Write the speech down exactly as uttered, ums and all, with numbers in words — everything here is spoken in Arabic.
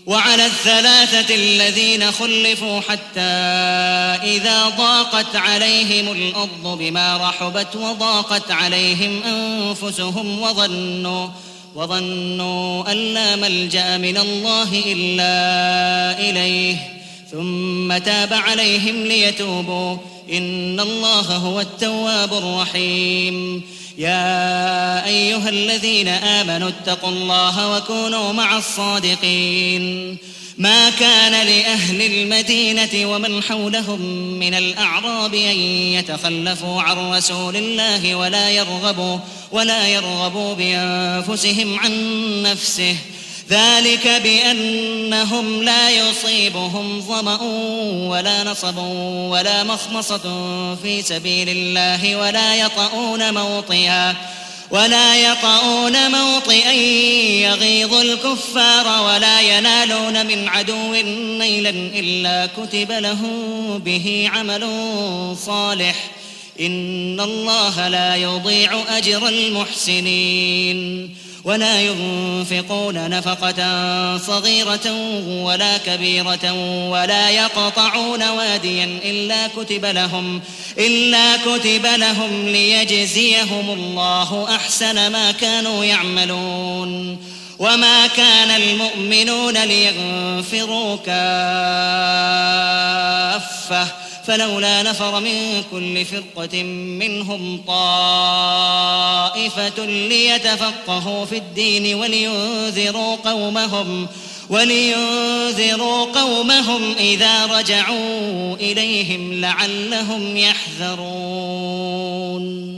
وعلى الثلاثة الذين خلفوا حتى إذا ضاقت عليهم الأرض بما رحبت وضاقت عليهم أنفسهم وظنوا وظنوا أن لا ملجأ من الله إلا إليه ثم تاب عليهم ليتوبوا إن الله هو التواب الرحيم. يا أيها الذين آمنوا اتقوا الله وكونوا مع الصادقين. ما كان لأهل المدينة ومن حولهم من الأعراب أن يتخلفوا عن رسول الله ولا يرغبوا ولا يرغبوا بأنفسهم عن نفسه، ذلك بأنهم لا يصيبهم ظمأ ولا نصب ولا مخمصة في سبيل الله ولا يطؤون موطئا ولا يطؤون موطئا يغيظ الكفار ولا ينالون من عدو نيلا إلا كتب لهم به عمل صالح إن الله لا يضيع أجر المحسنين. ولا ينفقون نفقة صغيرة ولا كبيرة ولا يقطعون واديا إلا كتب لهم إلا كتب لهم ليجزيهم الله أحسن ما كانوا يعملون. وما كان المؤمنون لينفروا كافة فلولا نفر من كل فرقة منهم طائفة ليتفقهوا في الدين ولينذروا قومهم ولينذروا قومهم إذا رجعوا إليهم لعلهم يحذرون.